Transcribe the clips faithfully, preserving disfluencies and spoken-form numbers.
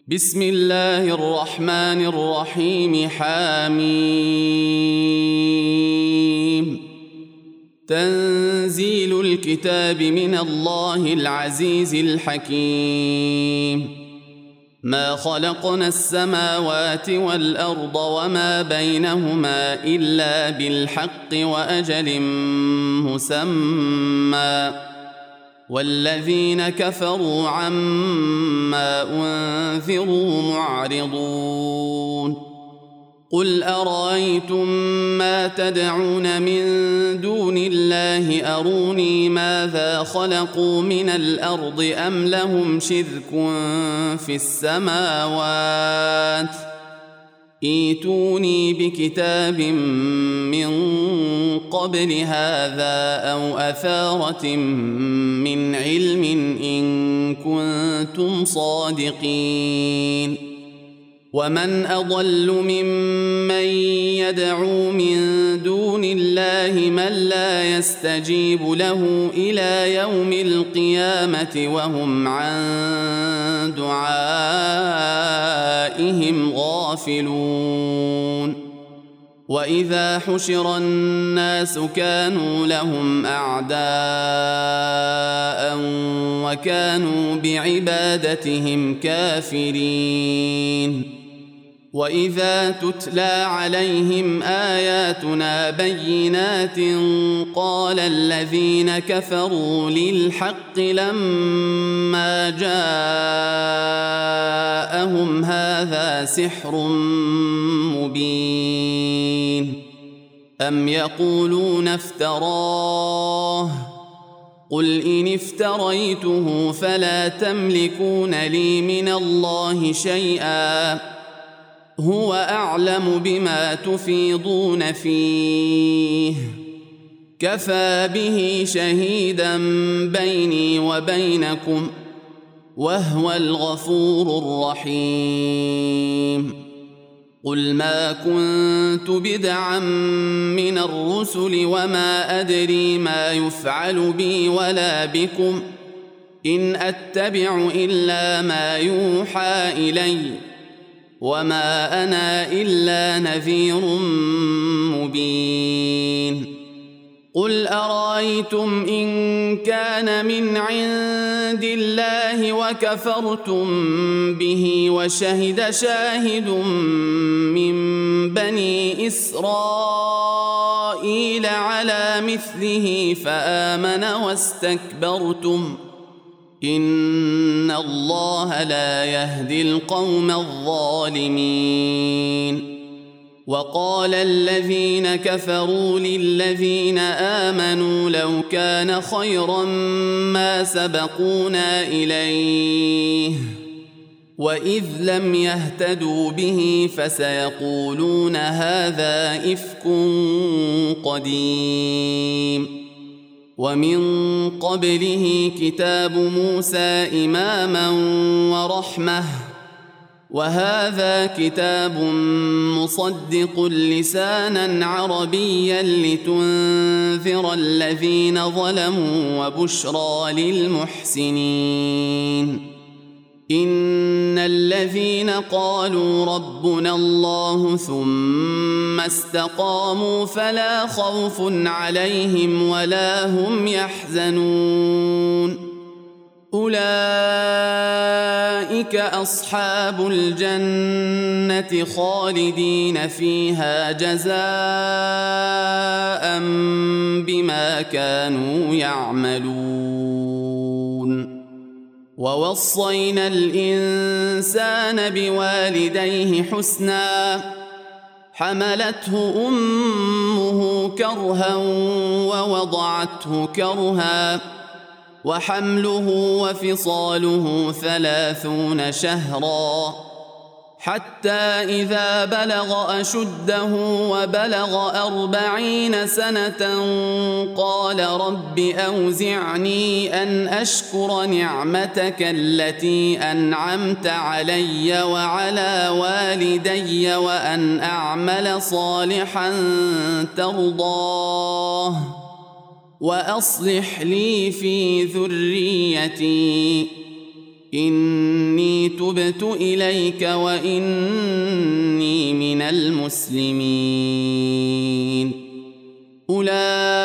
بسم الله الرحمن الرحيم. حميم. تنزيل الكتاب من الله العزيز الحكيم. ما خلقنا السماوات والأرض وما بينهما إلا بالحق وأجل مسمى، والذين كفروا عما أنذروا معرضون. قل أرأيتم ما تدعون من دون الله أروني ماذا خلقوا من الأرض أم لهم شرك في السماوات؟ ائتوني بكتاب من قبل هذا أو أثارة من علم إن كنتم صادقين. ومن أضل ممن يدعو من دون الله من لا يستجيب له إلى يوم القيامة وهم عن دعائهم غافلون. وإذا حشر الناس كانوا لهم أعداء وكانوا بعبادتهم كافرين. وإذا تتلى عليهم آياتنا بينات قال الذين كفروا للحق لما جاءهم هذا سحر مبين. أم يقولون افتراه؟ قل إن افتريته فلا تملكون لي من الله شيئا، هو أعلم بما تفيضون فيه، كفى به شهيدا بيني وبينكم وهو الغفور الرحيم. قل ما كنت بدعا من الرسل وما أدري ما يفعل بي ولا بكم، إن أتبع إلا ما يوحى إلي، وما أنا إلا نذير مبين. قل أرأيتم إن كان من عند الله وكفرتم به وشهد شاهد من بني إسرائيل على مثله فآمن واستكبرتم، إن الله لا يهدي القوم الظالمين. وقال الذين كفروا للذين آمنوا لو كان خيرا ما سبقونا إليه، وإذ لم يهتدوا به فسيقولون هذا إفك قديم. ومن قبله كتاب موسى إماما ورحمة، وهذا كتاب مصدق لسانا عربيا لتنذر الذين ظلموا وبشرى للمحسنين. إن الذين قالوا ربنا الله ثم استقاموا فلا خوف عليهم ولا هم يحزنون، أولئك أصحاب الجنة خالدين فيها جزاء بما كانوا يعملون. ووصينا الإنسان بوالديه حسنا، حملته أمه كرها ووضعته كرها، وحمله وفصاله ثلاثون شهرا، حتى إذا بلغ أشده وبلغ أربعين سنة قال رب أوزعني أن أشكر نعمتك التي أنعمت علي وعلى والدي وأن أعمل صالحا ترضاه وأصلح لي في ذريتي إني تبت إليك وإني من المسلمين. أولئك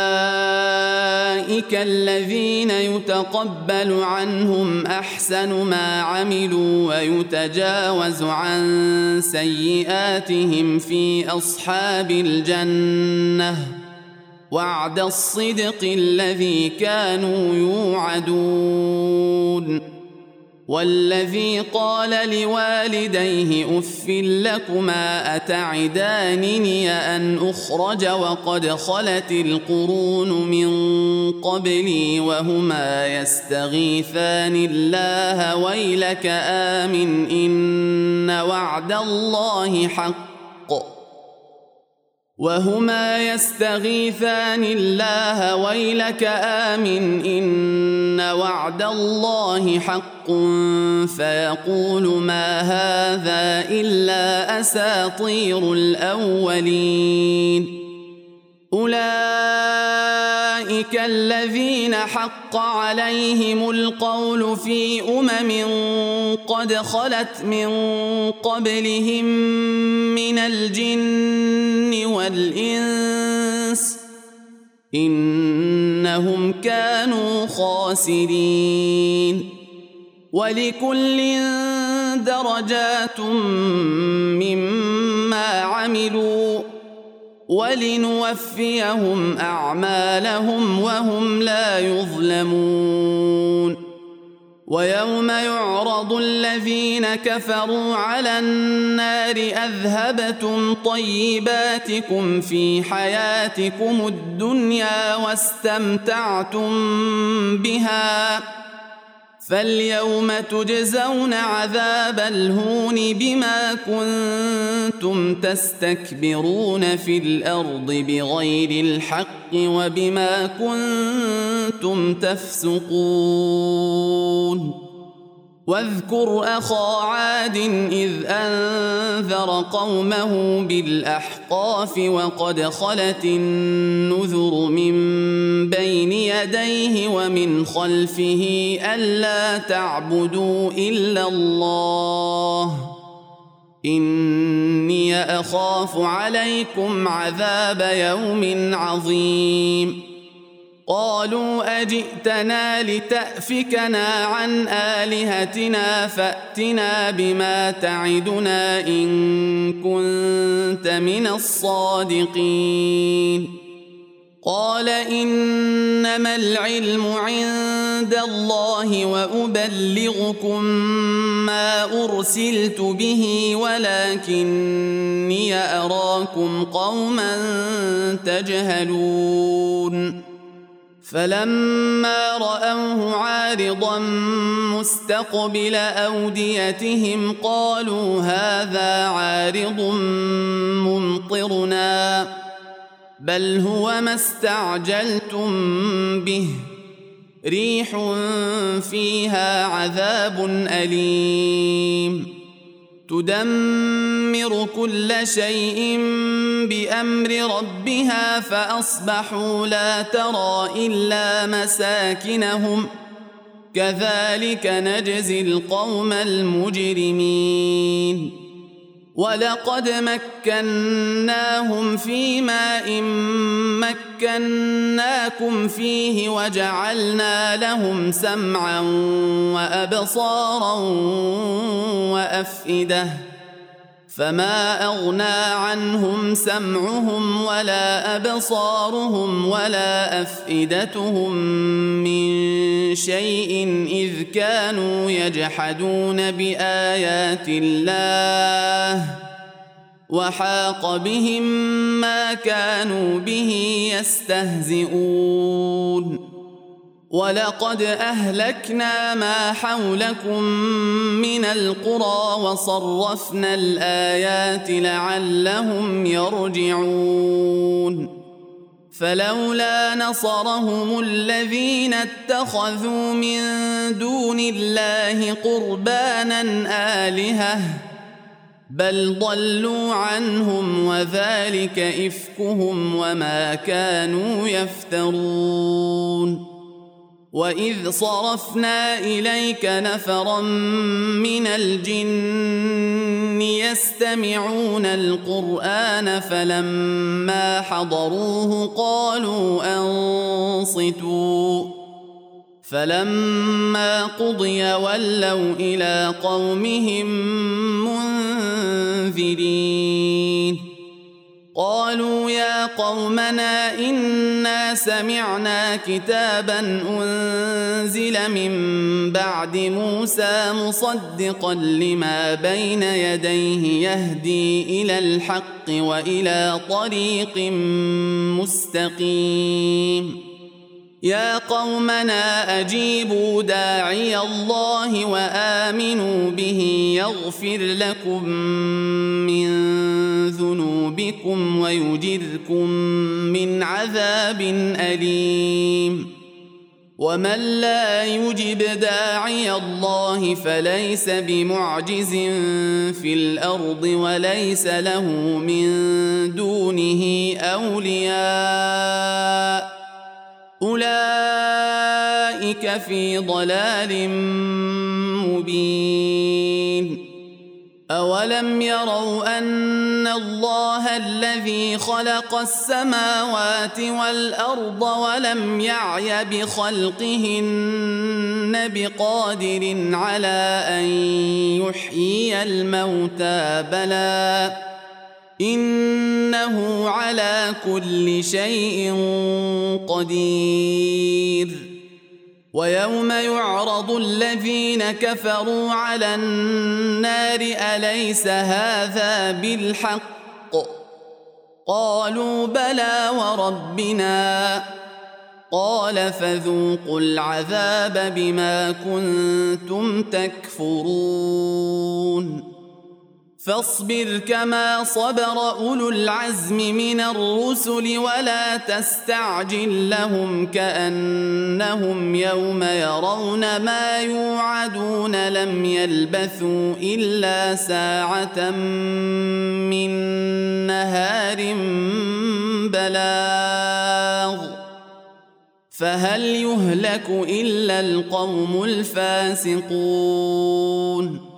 الذين يتقبل عنهم أحسن ما عملوا ويتجاوز عن سيئاتهم في أصحاب الجنة وعد الصدق الذي كانوا يوعدون. والذي قال لوالديه أف لكما أتعدانني أن أخرج وقد خلت القرون من قبلي وهما يستغيثان الله ويلك آمن إن وعد الله حق وهما يستغيثان الله ويلك آمن إن وعد الله حق فيقول ما هذا إلا أساطير الأولين. أولئك الذين حق عليهم القول في أمم قد خلت من قبلهم من الجن والإنس إنهم كانوا خاسرين. ولكل درجات مما عملوا ولنوفيهم أعمالهم وهم لا يظلمون. ويوم يعرض الذين كفروا على النار أذهبتم طيباتكم في حياتكم الدنيا واستمتعتم بها فاليوم تجزون عذاب الهون بما كنتم تستكبرون في الأرض بغير الحق وبما كنتم تفسقون. واذكر أخا عاد إذ أنذر قومه بالأحقاف وقد خلت النذر من بين يديه ومن خلفه ألا تعبدوا إلا الله إني أخاف عليكم عذاب يوم عظيم. قالوا أجئتنا لتأفكنا عن آلهتنا فأتنا بما تعدنا إن كنت من الصادقين. قال إنما العلم عند الله وأبلغكم ما أرسلت به ولكني أراكم قوما تجهلون. فلما رأوه عارضا مستقبل أوديتهم قالوا هذا عارض ممطرنا بل هو ما استعجلتم به ريح فيها عذاب أليم تدمر كل شيء بأمر ربها فأصبحوا لا ترى إلا مساكنهم كذلك نجزي القوم المجرمين. ولقد مكناهم في ماء مكناكم فيه وجعلنا لهم سمعا وأبصارا وأفئدة فما أغنى عنهم سمعهم ولا أبصارهم ولا أفئدتهم من شيء إذ كانوا يجحدون بآيات الله وحاق بهم ما كانوا به يستهزئون. ولقد أهلكنا ما حولكم من القرى وصرفنا الآيات لعلهم يرجعون. فلولا نصرهم الذين اتخذوا من دون الله قربانا آلهة بل ضلوا عنهم وذلك إفكهم وما كانوا يفترون. وإذ صرفنا إليك نفرا من الجن يستمعون القرآن فلما حضروه قالوا أنصتوا فلما قضي ولوا إلى قومهم منذرين قالوا يا قومنا إنا سمعنا كتابا أنزل من بعد موسى مصدقا لما بين يديه يهدي إلى الحق وإلى طريق مستقيم يا قومنا أجيبوا داعي الله وآمنوا به يغفر لكم من ذنوبكم ويجركم من عذاب أليم ومن لا يجب داعي الله فليس بمعجز في الأرض وليس له من دونه أولياء أولئك في ضلال مبين أولم يروا أن الله الذي خلق السماوات والأرض ولم يعي بخلقهن بقادر على أن يحيي الموتى بلى إنه على كل شيء قدير ويوم يعرض الذين كفروا على النار أليس هذا بالحق قالوا بلى وربنا قال فذوقوا العذاب بما كنتم تكفرون فاصبر كما صبر أولو العزم من الرسل ولا تستعجل لهم كأنهم يوم يرون ما يوعدون لم يلبثوا إلا ساعة من نهار بلاغ فهل يهلك إلا القوم الفاسقون